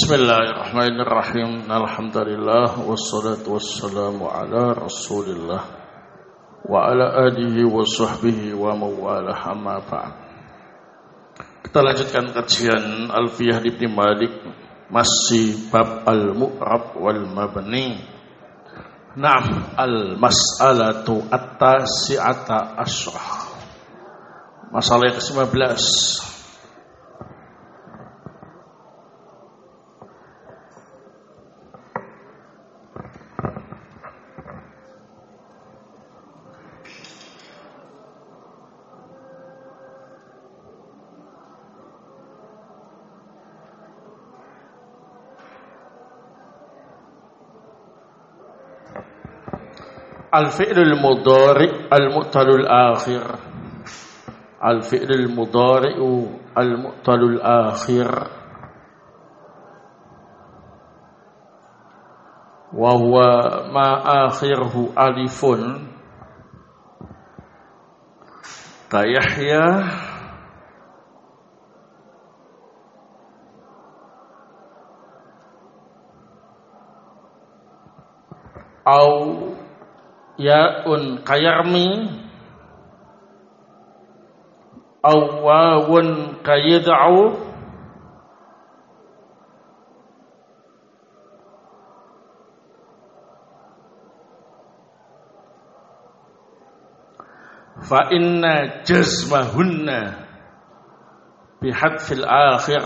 Bismillahirrahmanirrahim. Alhamdulillah wassalatu wassalamu ala Rasulillah wa ala alihi wa sahbihi wa mawalah, amma ba'd. Kita lanjutkan kajian Alfiyah Ibnu Malik, masih bab al-mu'rab wal mabni. Naam, al-mas'alatu at-tasi'ata asyrah. Masalah yang ke-19. Al-fi'lul mudhari' al-mu'talul akhir. Al-fi'lul mudhari'u al-mu'talul akhir wa huwa ma akhirhu alifun ka Yahya au ya'un kayarmi aw wawun kayad'u fa inna jazmahunna bihadfil akhir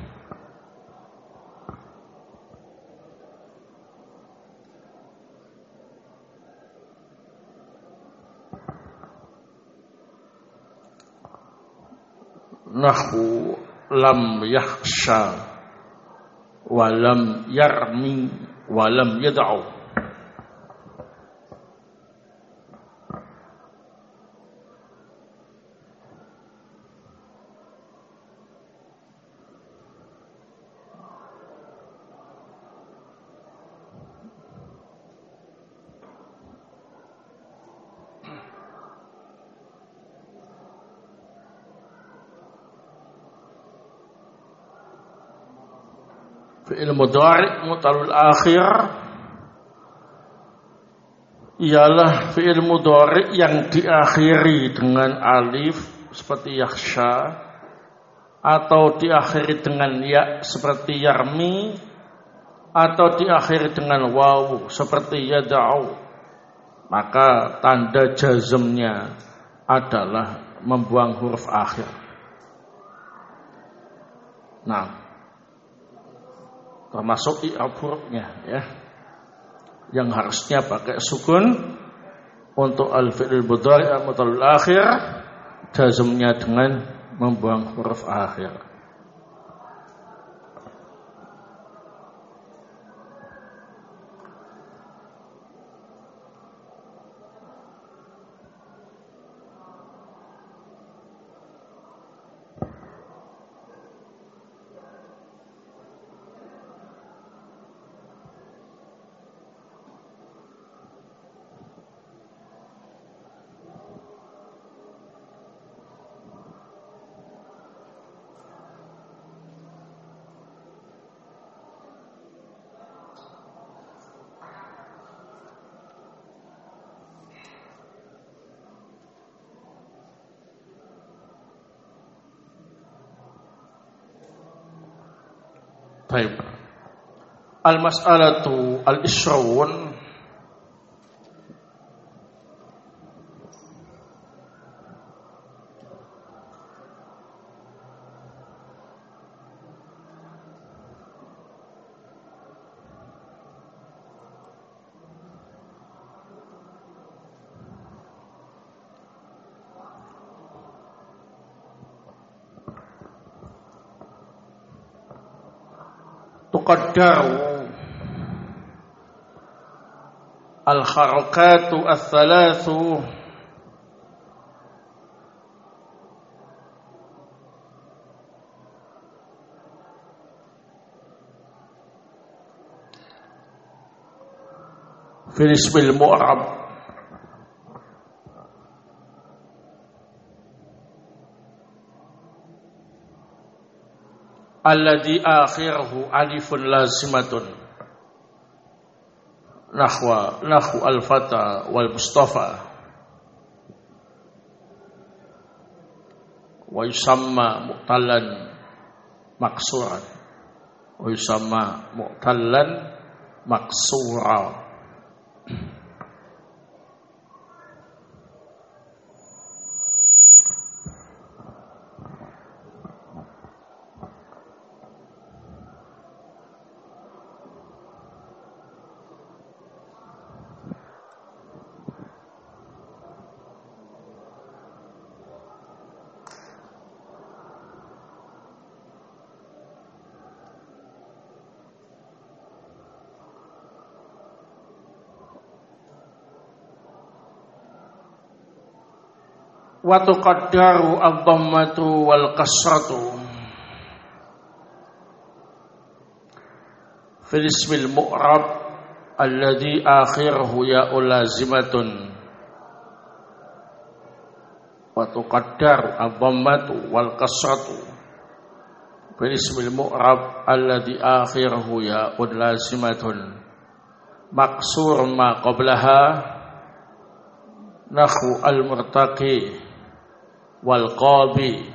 nahu lam yakhsha wa lam yarmi wa lam yad'u. Fi'il mudhari' mu'talul akhir ialah fi'il mudhari' yang diakhiri dengan alif seperti yakhsha atau diakhiri dengan ya seperti yarmi atau diakhiri dengan waw seperti yad'u. Maka tanda jazmnya adalah membuang huruf akhir. Nah, termasuk i'rab hurufnya ya, yang harusnya pakai sukun untuk al-fi'il mudhari' al-mu'talul akhir, jazmnya dengan membuang huruf akhir. Baik. Al-mas'alatu al-ishrun tuqaddaru al-harakatu ats-tsalatsu fil ismil mu'rab alladhi akhiruhu alifun lazimatun nahwu al-fata wal mustafa wa yusamma mu'tallan maksuran wa yusamma mu'tallan maksura. Wa tuqaddaru ad-dhammatu wal kasratu fil ismil mu'rab alladhi akhiruhu ya'ul lazimatun. Wa tuqaddaru ad-dhammatu wal kasratu fil ismil mu'rab alladhi akhiruhu ya'ul lazimatun maksur ma qablaha nahwu al-murtaqi wal qabi.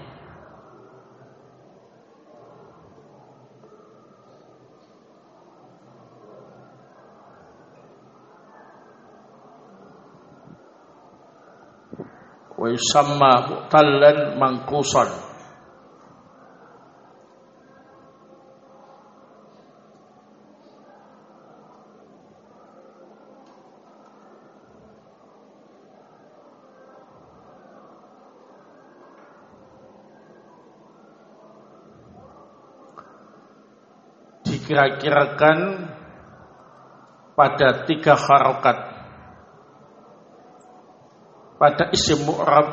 Wa yusamma mu'tallan manqusan. Dikira-kirakan pada 3 harokat pada isim mu'rab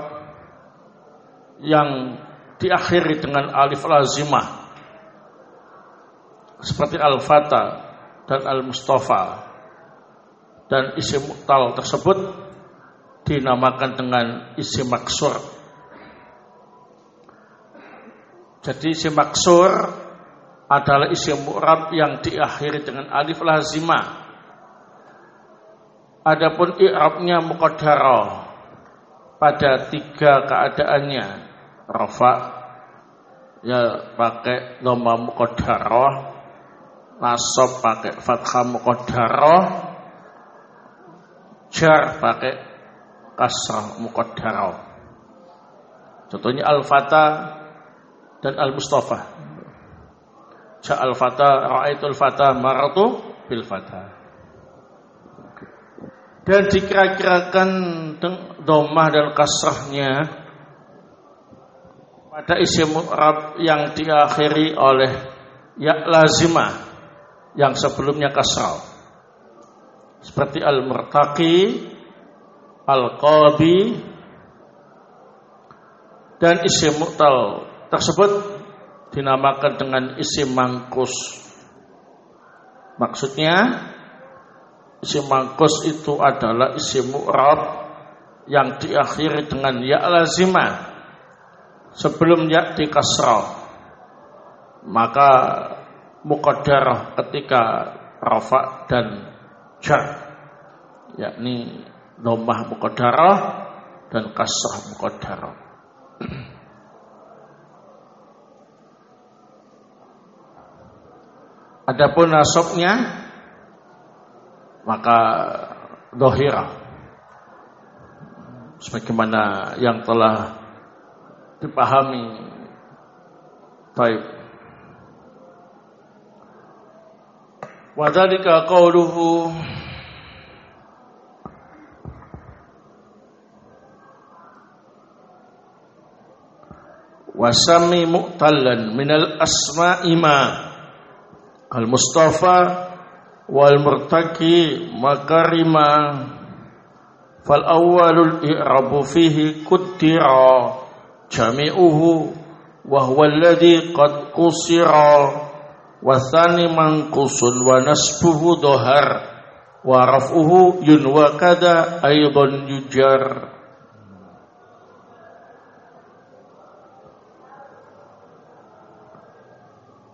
yang diakhiri dengan alif lazimah seperti al-fata dan al-mustafa, dan isim mu'tal tersebut dinamakan dengan isim maksur. Jadi isim maksur adalah isim mu'rab yang diakhiri dengan alif lazimah. Adapun i'rabnya muqaddarah pada 3 keadaannya. Rafa ya pakai dhamma muqaddarah, nasab pakai fathah muqaddarah, jar pakai kasrah muqaddarah. Contohnya al-fata dan al-mustafa. Ja'al fata, ra'aitul fata, maratu bil fata. Dan dikira-kirakan dhammah dan kasrahnya pada isim mu'rab yang diakhiri oleh ya lazimah yang sebelumnya kasrah. Seperti al-murtaqi, al-qabi, dan isim mu'tal tersebut dinamakan dengan isim mangkus. Maksudnya isim mangkus itu adalah isim mu'rab yang diakhiri dengan ya lazimah sebelum ya dikasrah, maka muqaddarah ketika rafa dan jar, yakni dhammah muqaddarah dan kasrah muqaddarah. Adapun nasabnya maka dhahirah sebagaimana yang telah dipahami. Baik. Wa dzalika qauluhu wa sami mu'tallan minal asma'i ma al-mustafa wal murtaqi makarima fal awwalul i'rabu fihi kuddira jami'uhu wa huwa alladhi qad qusira wa thani manqusun wa nasbuhu dhahar wa raf'uhu yunwa kada aidan yujar.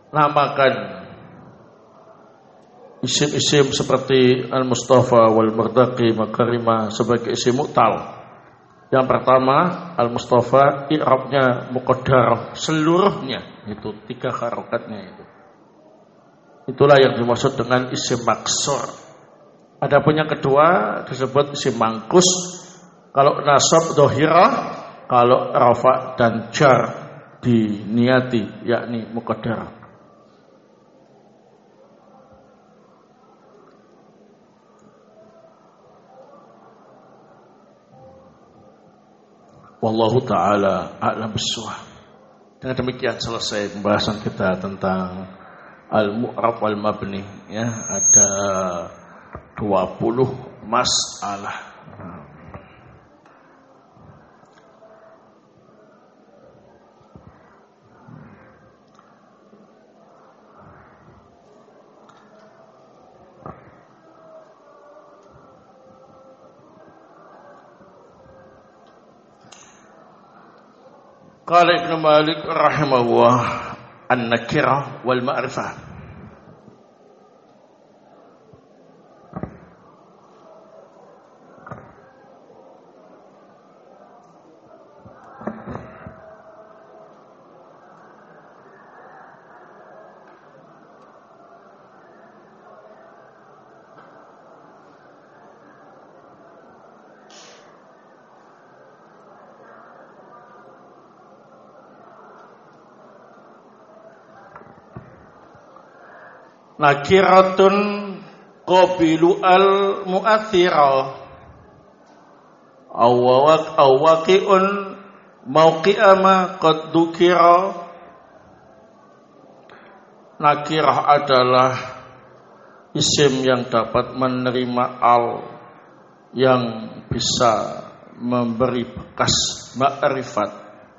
namakan isim-isim seperti Al-Mustafa wal Murdaqi Makarimah sebagai isim mu'tal. Yang pertama, Al-Mustafa i'rabnya muqaddar seluruhnya, itu 3 harokatnya itu. Itulah yang dimaksud dengan isim maksur. Adapun yang kedua disebut isim mangkus. Kalau nasab dhahirah, kalau rafa dan jar diniati yakni muqaddar. Wallahu ta'ala a'lam bissawab. Dengan demikian selesai pembahasan kita tentang al-mu'rab wal mabni, ya. Ada 20 masalah. Qala Ibnu Malik rahimahullah an-nakirah wal ma'rifah. Nakiratun qabilu al-mu'athira awaqi'un mauqi'ama qad dukira. Nakirah adalah isim yang dapat menerima al, yang bisa memberi bekas ma'rifat,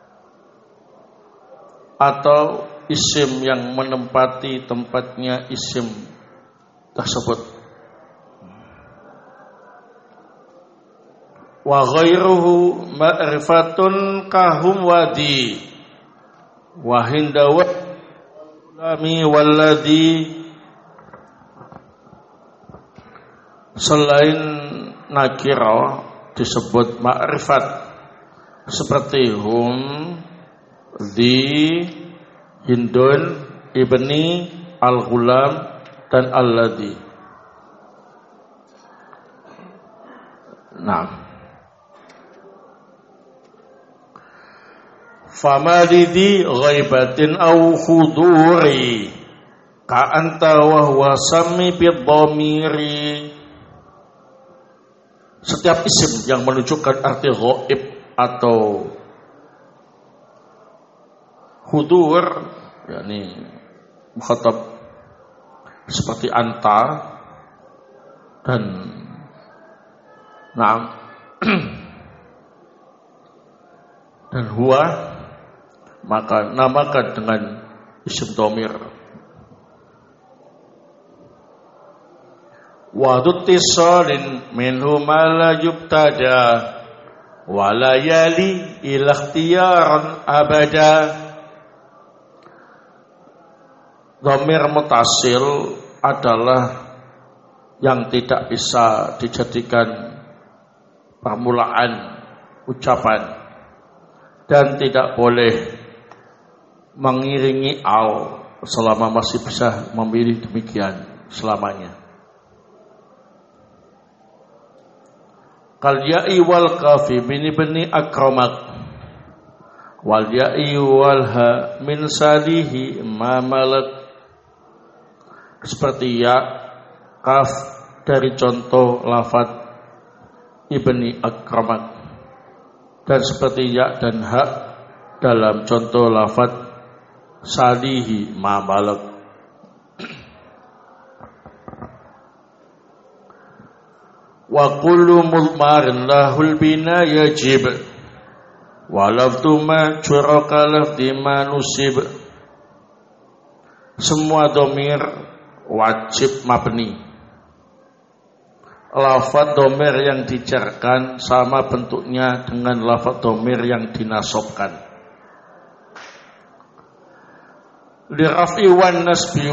atau isim yang menempati tempatnya isim tersebut. Wa ghairuhu ma'rifatun kahum wadi wa hindawa ulami walladhi. Selain nakirah disebut ma'rifat seperti hum, di, Hindun, Ibni, Al-Ghulam, dan Al-Ladhi. Nah, famalidi ghaibatin au khuduri ka'anta wa huwa sami bid-dhamiri. Setiap isim yang menunjukkan arti ghaib atau hudur, yakni mukhatab seperti anta dan na'am dan huwa, maka namakan dengan isim dhamir. Wa duttisalin minhu ma la yubtada wa la yali ila ikhtiyaran abada. Dhamir mutasil adalah yang tidak bisa dijadikan permulaan ucapan dan tidak boleh mengiringi al selama masih bisa memilih demikian selamanya. Kal ya'i wal kafi bini akramak wal ya'i wal ha min salihi ma malak. Seperti ya, kaf dari contoh lafadz ibni akramak, dan seperti ya dan ha dalam contoh lafadz salihi ma malak. Wa kullu mudmarin lahul bina yajib wa lafdu ma juraka lafdi ma nusib. Semua dhamir wajib mabni. Lafadz dhamir yang dijarkan sama bentuknya dengan lafadz dhamir yang dinasobkan. li raf'i wan nasbi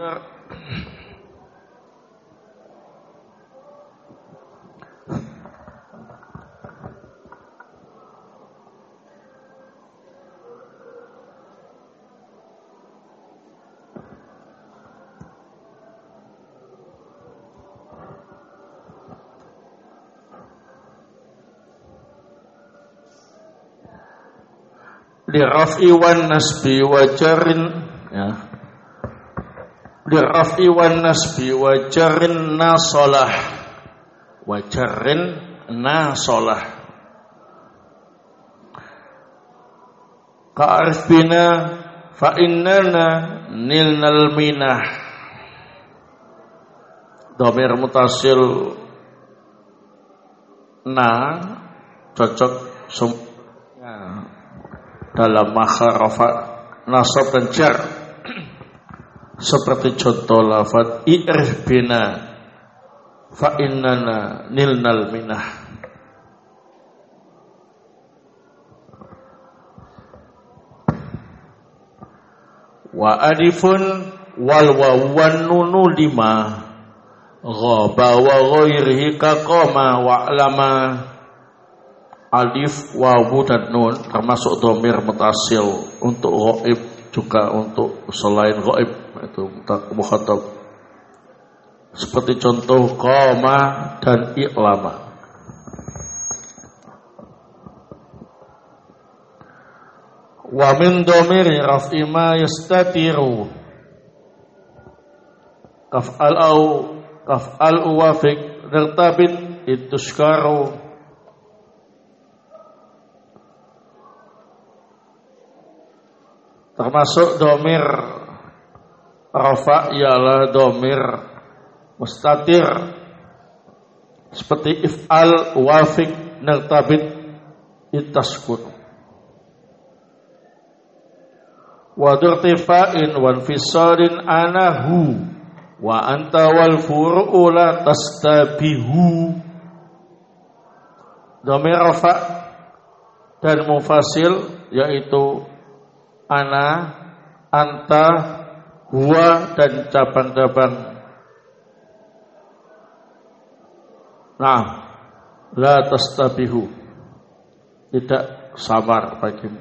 li raf'i wan nasbi wa jarrin ya li raf'i wan nasbi wa jarrin nasalah wa jarrin nasalah ka'arif bina fa innana nilnal minah dhamir mutasil na cocok dalam makhraj nasab dan jar seperti contoh lafaz i'rif bina fa innana nilnal minah wa alifun wal wawan nunu lima ghaba wa ghairihi kaqama wa alama alif, wawu dan nun termasuk dhamir mutasil untuk ghaib juga untuk selain ghaib itu mukhatab seperti contoh qama dan i'lama. Wa min dhamiri raf'i ma yastatiru kaf'al uwafiq nertabit ituskaru termasuk dhamir rafa' ialah dhamir mustatir seperti if'al wafiq nertabit itaskun wa dirtifa'in wa infisalin anahu wa anta wal furu'u la tastabihu. Dhamir rafa' dan mufasil yaitu ana, anta, huwa dan cabang-cabang. Nah, la tastabihu, tidak samar bagimu.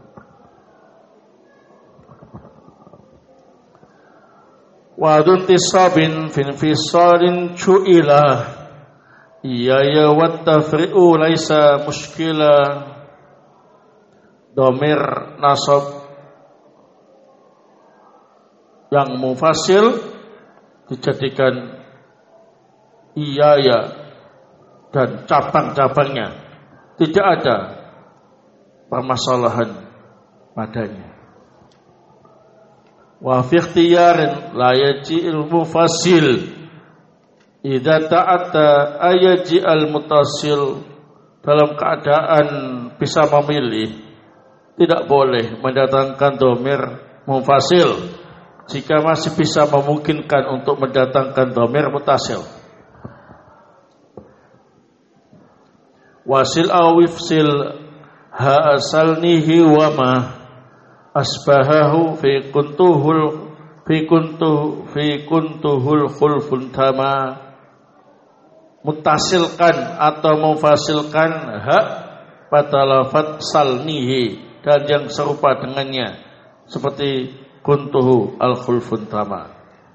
Wa duntisabin fin fisalin cu'ilah iya wa tafri'u laisa muskila. Dhamir nasab yang mufasil dijadikan iya dan cabang-cabangnya tidak ada permasalahan padanya. Wa fi ikhtiyarin la yaji'il mufasil idza ta'atta ayaji'al mutasil. Dalam keadaan bisa memilih tidak boleh mendatangkan dhamir mufasil jika masih bisa memungkinkan untuk mendatangkan dhamir mutasil. Wasil awifsil ha asalnihi wa ma asbahahu fi kuntuhul khulfun tama. Mutasilkan atau mufasilkan ha pada lafaz salnihi dan yang serupa dengannya seperti kuntuhu al-khulfun tama.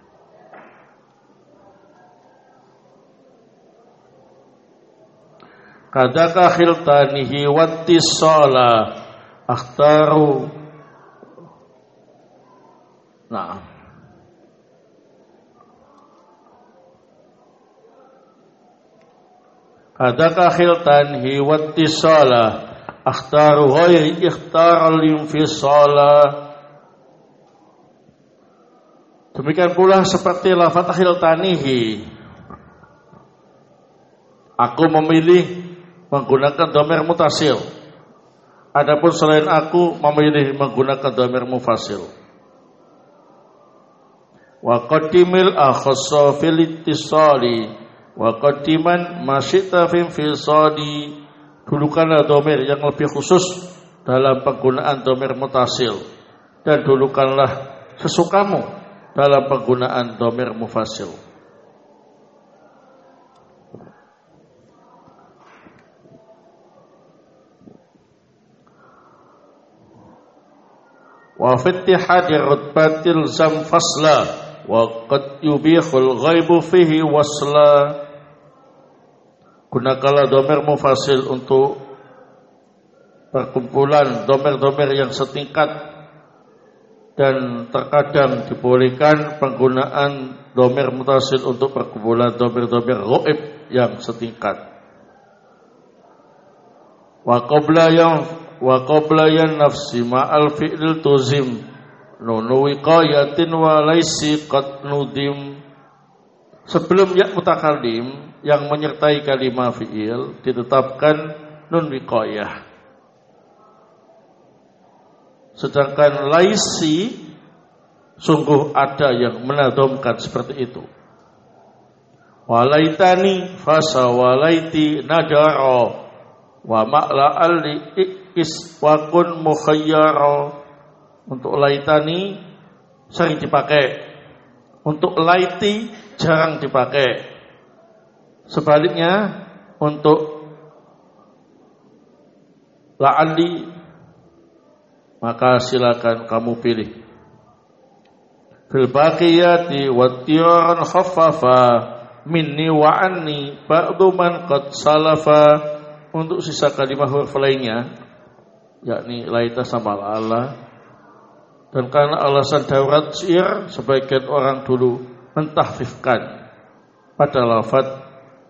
Kadaka khiltanihi wattisala akhtaru. Nah, kadaka khiltanihi wattisala akhtaru ghairi ikhtaral infisala. Demikian pula seperti lafaz khiltanihi, aku memilih menggunakan dhamir mutasil. Adapun selain aku memilih menggunakan dhamir mufasil. Wa qaddimil akhassa fil ittisali wa qaddiman masyita fil fisadi. Dulukanlah dhamir yang lebih khusus dalam penggunaan dhamir mutasil dan dulukanlah sesukamu dalam penggunaan dhamir mufasil. Wa fi ittihadi rutbatil zam fasla wa qad yubihul ghaibu fihi wasla. Gunakanlah dhamir mufasil untuk perkumpulan dhamir-dhamir yang setingkat, dan terkadang dibolehkan penggunaan dhamir mutasil untuk perkumpulan dhamir-dhamir ghaib yang setingkat. Wa qabla yan nafsi ma'al fi'il tuzim nunu wiqayatin wa laisi qad nudim. Sebelum ya mutakallim yang menyertai kalimah fi'il ditetapkan nun wiqayah. Sedangkan laisi sungguh ada yang menadhamkan seperti itu. Walaitani fasa walaiti nadara wa ma'la alli iswakun mukhayyara. Untuk laitani sering dipakai, untuk laiti jarang dipakai. Sebaliknya untuk la'alli maka silakan kamu pilih. Fil baqiyati wattiran khaffafa minni wa anni ba'du man qad salafa. Untuk sisa kalimat huruf lainnya, yakni laita sama Allah, dan karena alasan darurat syair, sebagian orang dulu mentahfifkan pada lafaz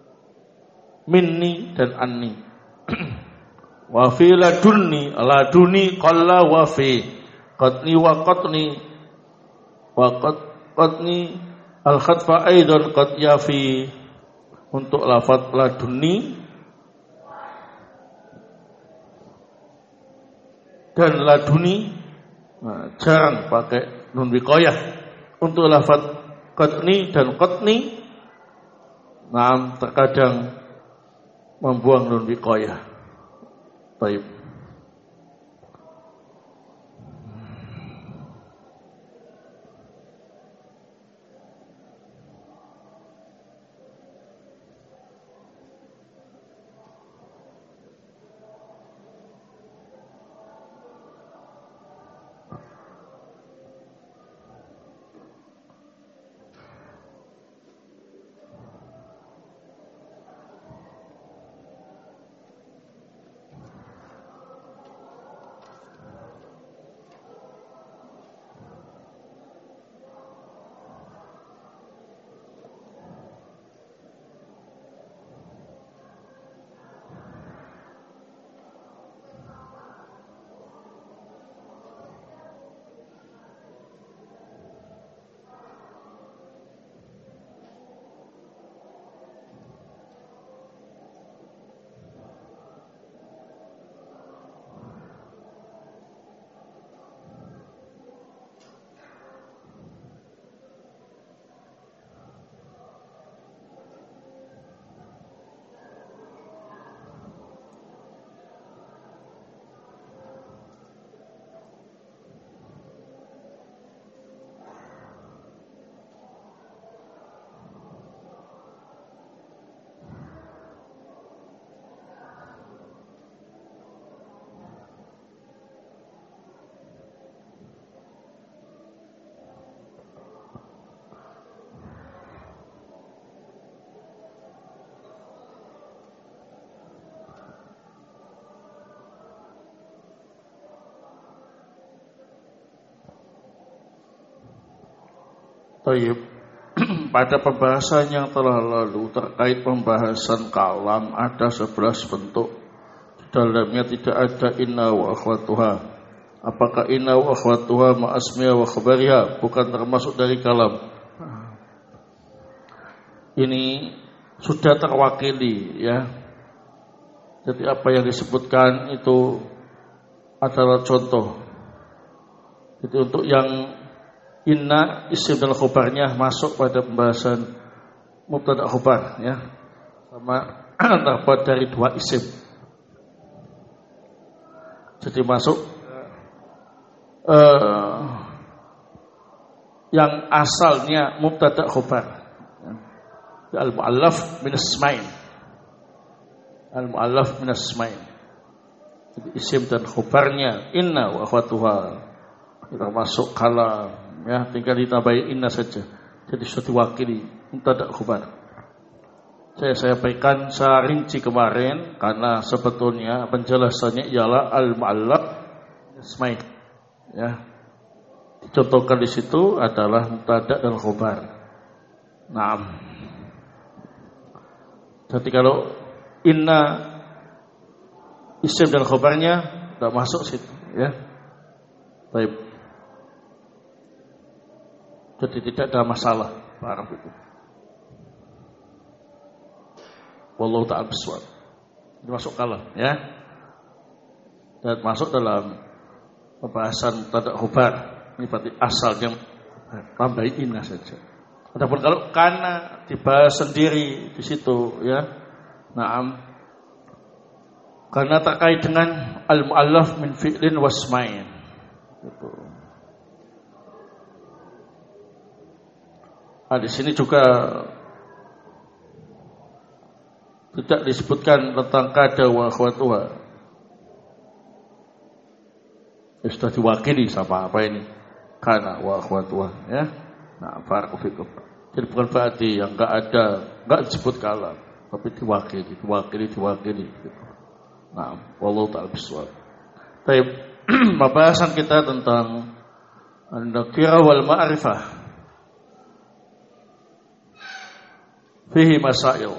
minni dan anni. Wa fi ladunni laduni qalla wa fi qatni wa qatni wa qatni al khatfa aidan qad yafi. Untuk lafaz ladunni dan laduni jarang pakai nun wiqayah. Untuk lafaz qatni dan qatni terkadang membuang nun wiqayah. Baik. Baik. Pada pembahasan yang telah lalu terkait pembahasan kalam ada 11 bentuk. Dalamnya tidak ada inna wa akhwatuha. Apakah inna wa akhwatuha ma'asmiya wa khabariha bukan termasuk dari kalam? Ini sudah terwakili ya. Jadi apa yang disebutkan itu adalah contoh. Jadi untuk yang inna isim dan khobarnya masuk pada pembahasan mubtada khobar ya, sama terbuat dari 2 isim. Jadi masuk yang asalnya mubtada khabar. Al-mu'allaf min asma'in. Al-mu'allaf min asma'in. Jadi isim dan khabarnya inna wa akhwatuha termasuk kala, ya, tinggal ditambahi inna saja. Jadi sudah diwakili mubtada khabar. Saya sampaikan secara rinci kemarin karena sebetulnya penjelasannya ialah al-mu'allaf asma'in. Ya. Dicontohkan di situ adalah mubtada dan khabar. Naam. Jadi kalau inna isim dan khabarnya tidak masuk situ, ya. Baik. Jadi tidak ada masalah barang itu. Wallahu ta'ala bisawab. Ini masuk kalam, ya. Dan masuk dalam pembahasan mubtada khabar. Ini berarti asalnya tambahin inna saja. Adapun kalau kana dibahas sendiri di situ, ya. Naam. Karena terkait dengan al-mu'allaf min fi'lin wasma'in. Gitu. Nah, di sini juga tidak disebutkan tentang kada wa akhwatuha. Sudah diwakili sama apa ini? Kana wa akhwatuha, ya. Nah, barakallahu fikum. Jadi bukan berarti yang enggak disebut kalam, tapi diwakili gitu. Nah, wallahu ta'ala bisawab. Baik, pembahasan kita tentang an-nakirah wal ma'rifah. Fihi masail.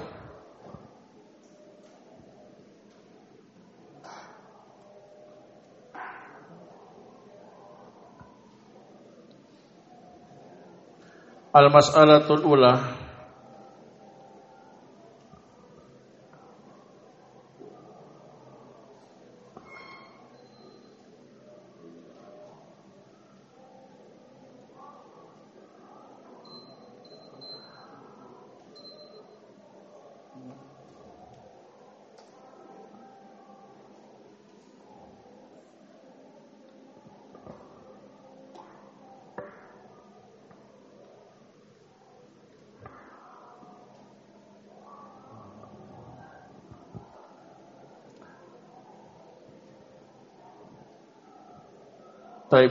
Al-mas'alatul ula Taib.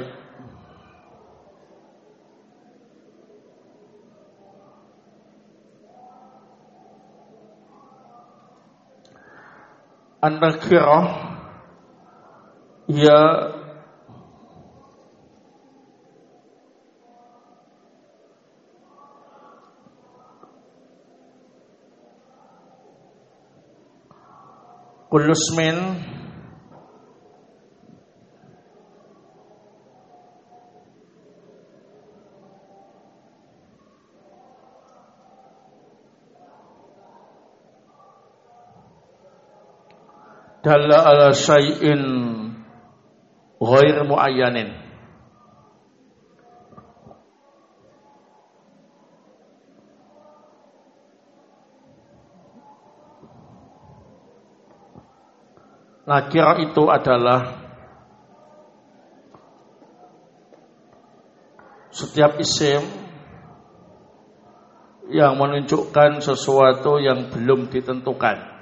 An-nakirah ya kullu ismin dalla ala syai'in ghair muayyanin. Nakirah itu adalah setiap isim yang menunjukkan sesuatu yang belum ditentukan.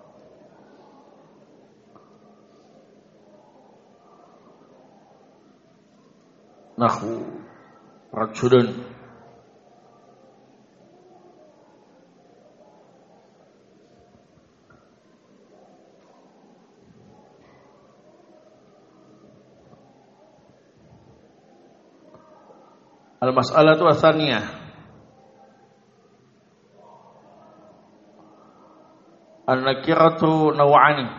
Nahu rajulun, al-mas'alatu ats-tsaniyah an-nakiratu naw'ani.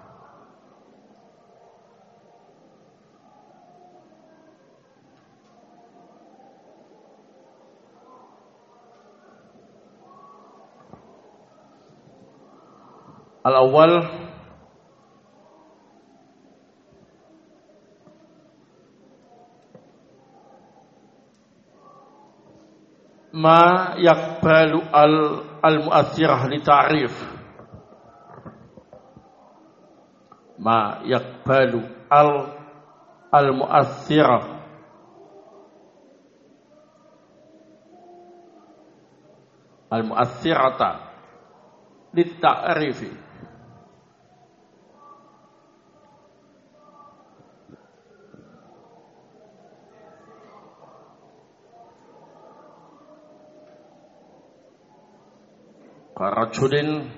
Al-awwal ma yaqbalu al-mu'athirah li ta'rif. Ma yaqbalu al-mu'athirah al-mu'athirata lit-ta'rifi. Karajulin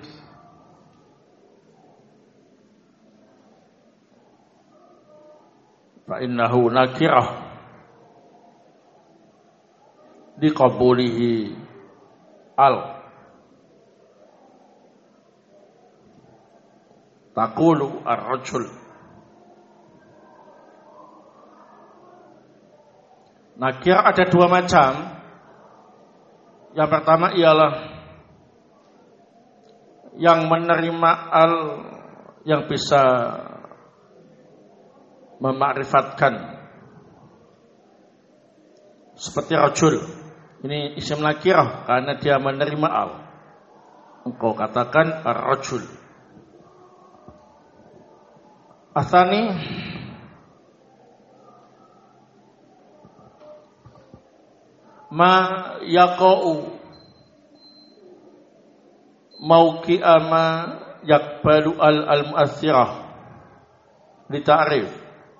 fa innahu nakirah liqabulihi al taqulu ar-rajul. Nakir ada dua macam. Yang pertama ialah yang menerima al yang bisa memakrifatkan, seperti rajul. Ini isim nakirah karena dia menerima al. Engkau katakan ar-rajul. Atsani ma yaqa'u mauqi'a ma yaqbalu al-mu'athirah li ta'rif.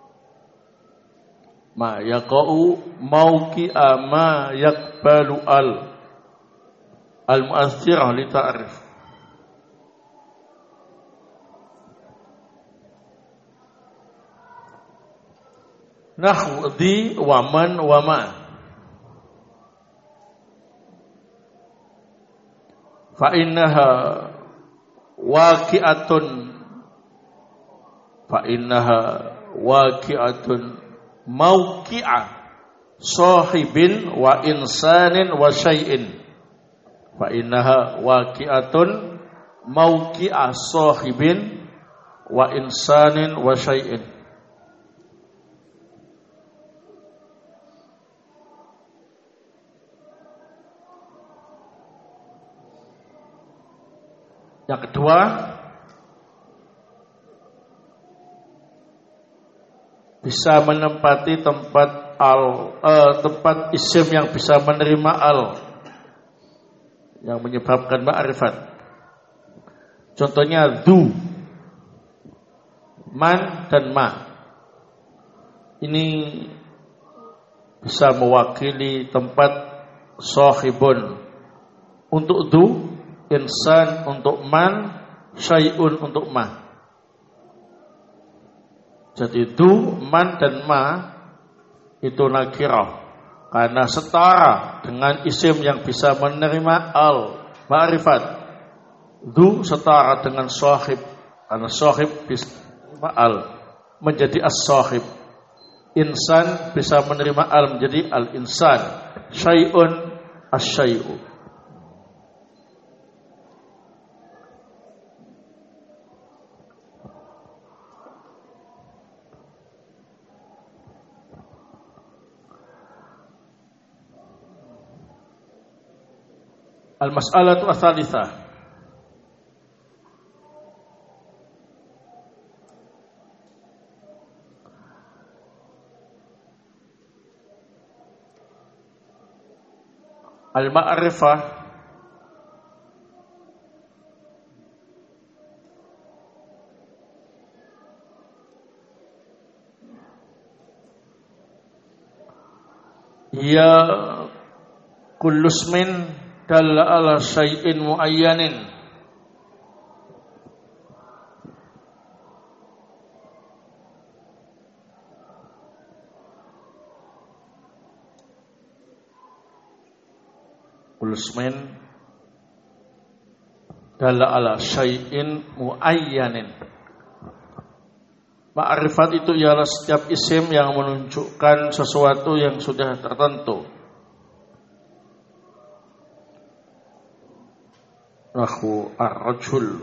Ma yaqa'u mauqi'a ma yaqbalu al-mu'athirah li ta'rif. Nahwu di wa man wa ma. Fa innaha waqi'atun mauqi'a sahibin wa insanin wa syai'in. Fa innaha waqi'atun mauqi'a sahibin wa insanin wa syai'in. Yang kedua, bisa menempati tempat tempat isim yang bisa menerima al, yang menyebabkan ma'rifat. Contohnya du, man dan ma. Ini bisa mewakili tempat sahibun untuk du, insan untuk man, syai'un untuk ma. Jadi du, man dan ma itu nakirah karena setara dengan isim yang bisa menerima al ma'rifat. Du setara dengan sahib karena sahib bisa menerima al menjadi as-sahib. Insan bisa menerima al menjadi al-insan. Syai'un as-syai'u. Al-mas'alatu ats-tsalitsah. Al-ma'rifah ya kullu ismin dalla ala syai'in muayyanin. Kullu ismin dalla ala syai'in muayyanin. Ma'rifat itu ialah setiap isim yang menunjukkan sesuatu yang sudah tertentu. Nahwu ar-rajul,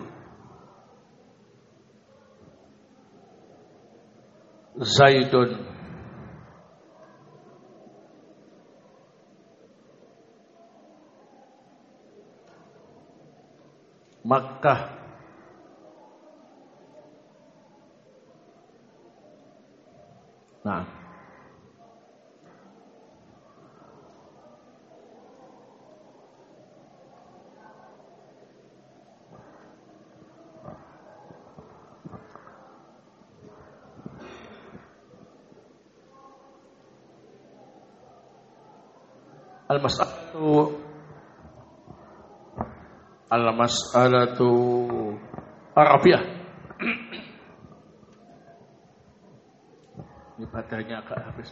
Zaidun, Makkah. Nah, Al-mas'alatu Arabiah. Ibadahnya agak habis.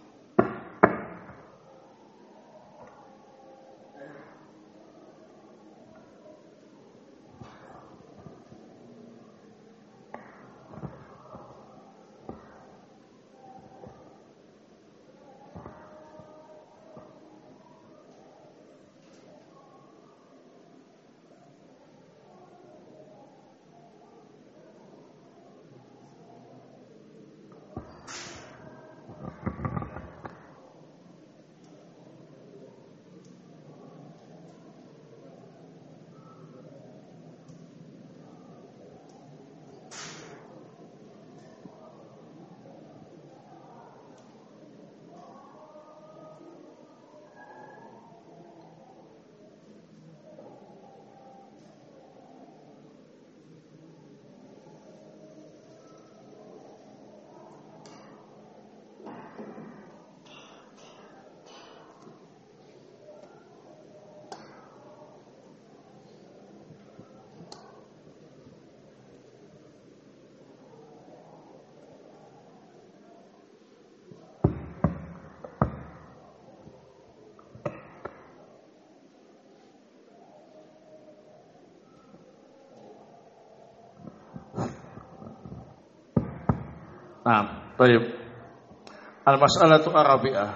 Nah, baik. Al-mas'alatu Arabiah.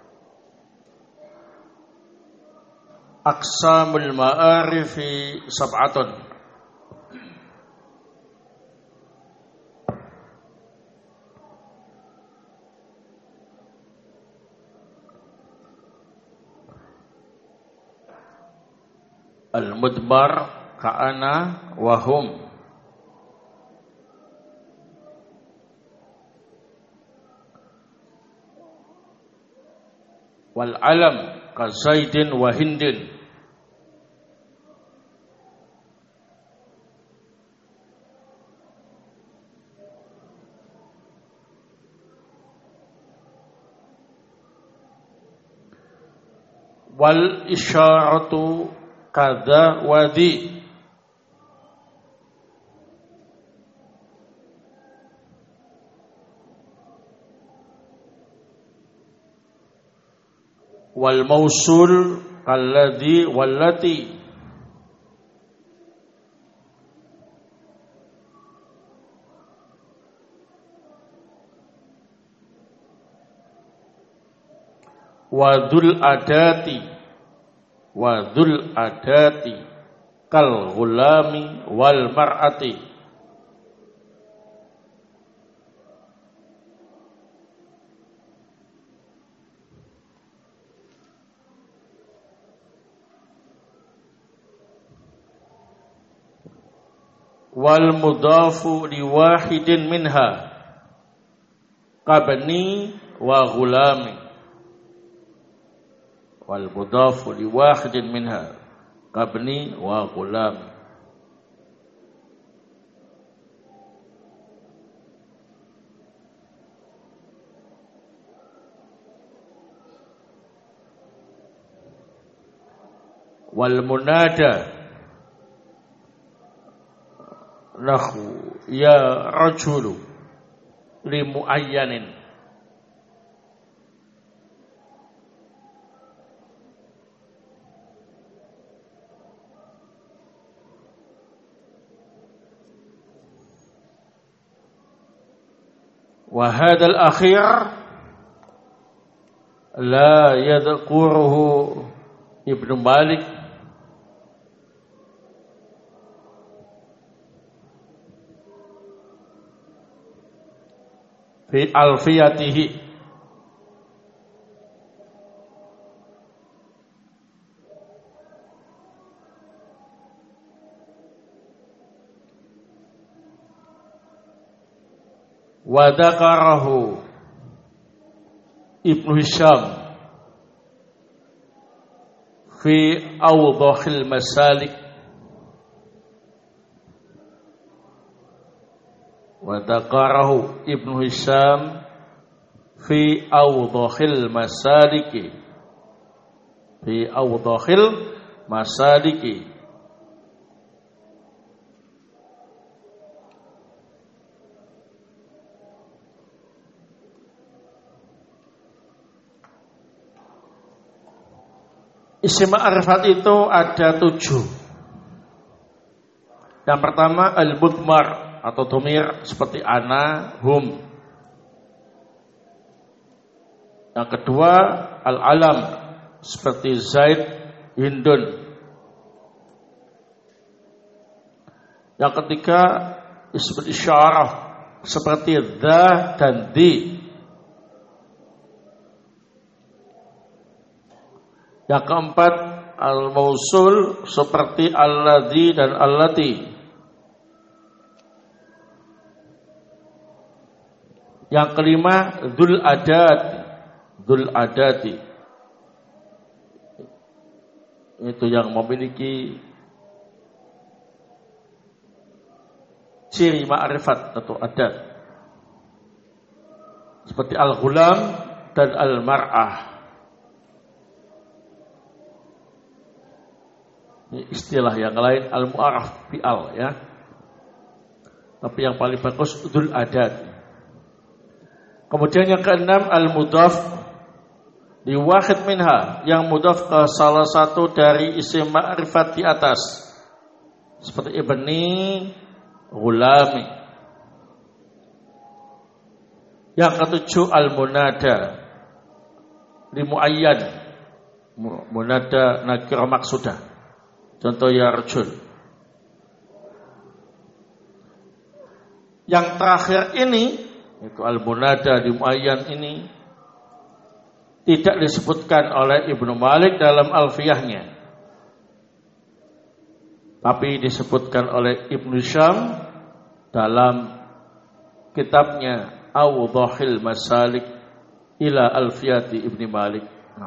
Aqsamul ma'arifi sab'atun. Al-mudbar ka'ana wa hum. Wal alam ka Zaidin wa Hindin. Wal isyaratu kadza wa di. Wal mausul kalladzi wallati. Wadul adati kal ghulami wal mar'ati. Wal mudafu li wahidin minha kabni wa ghulami. Wal mudafu li wahidin minha kabni wa ghulami. Wal munada lahu ya rajulu li muayyanin. Wa hadzal akhir la yadhkuruhu Ibnu Malik fi alfiyatihi. Wa dzakarahu Ibnu Hisham fi awdahil masalik. Wa dzakarahu Ibnu Hisham fi awdahil masalik fi awdahil masaliki. Isim ma'rifat itu ada 7. Yang pertama al-mudmar atau dhamir seperti ana, hum. Yang kedua al-alam seperti Zaid, Hindun. Yang ketiga ismul isyarah seperti dha dan di. Yang keempat al-mausul seperti alladzi dan allati. Yang kelima dzul adati. Itu yang memiliki ciri ma'rifat atau adat. Seperti al-ghulam dan al-mar'ah. Ini istilah yang lain al-mu'arraf bi'al ya. Tapi yang paling bagus dzul adat. Kemudian yang keenam al-mudhaf di wahid minha, yang mudhaf ke salah satu dari isim ma'rifat di atas. Seperti ibni, ghulami. Yang ketujuh al-munada di muayyan, munada nakirah maksudah. Contoh ya rajul. Yang terakhir ini, itu al-munada di muayyan ini tidak disebutkan oleh Ibnu Malik dalam alfiyahnya, tapi disebutkan oleh Ibnu Syam dalam kitabnya Awdahil Masalik ila Alfiyati Ibnu Malik.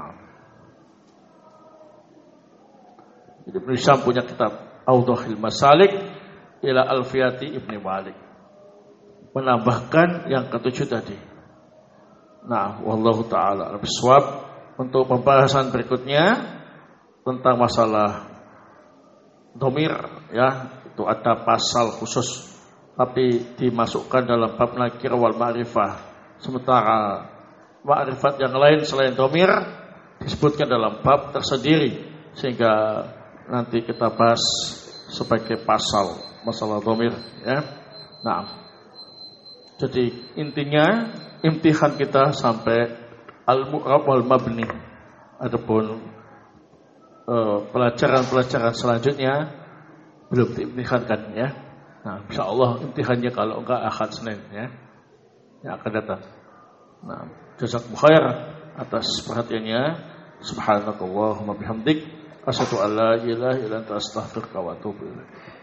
Ibnu Syam punya kitab Awdahil Masalik ila Alfiyati Ibnu Malik, menambahkan yang ketujuh tadi. Nah, wallahu taala al-bisawab. Untuk pembahasan berikutnya tentang masalah dhamir ya, itu ada pasal khusus tapi dimasukkan dalam bab nakir wal ma'rifah. Sementara ma'rifat yang lain selain dhamir disebutkan dalam bab tersendiri, sehingga nanti kita bahas sebagai pasal masalah dhamir ya. Nah, jadi intinya imtihan kita sampai al-mu'rab wal mabni. Adapun pelajaran-pelajaran selanjutnya belum diimtihankan ya. Nah, insyaallah imtihannya kalau enggak Ahad Senin ya, yang akan datang. Nah, jazakumullah khair atas perhatiannya. Subhanakallahumma bihamdik asyhadu an la ilaha illa anta astaghfiruka wa atubu ilaik.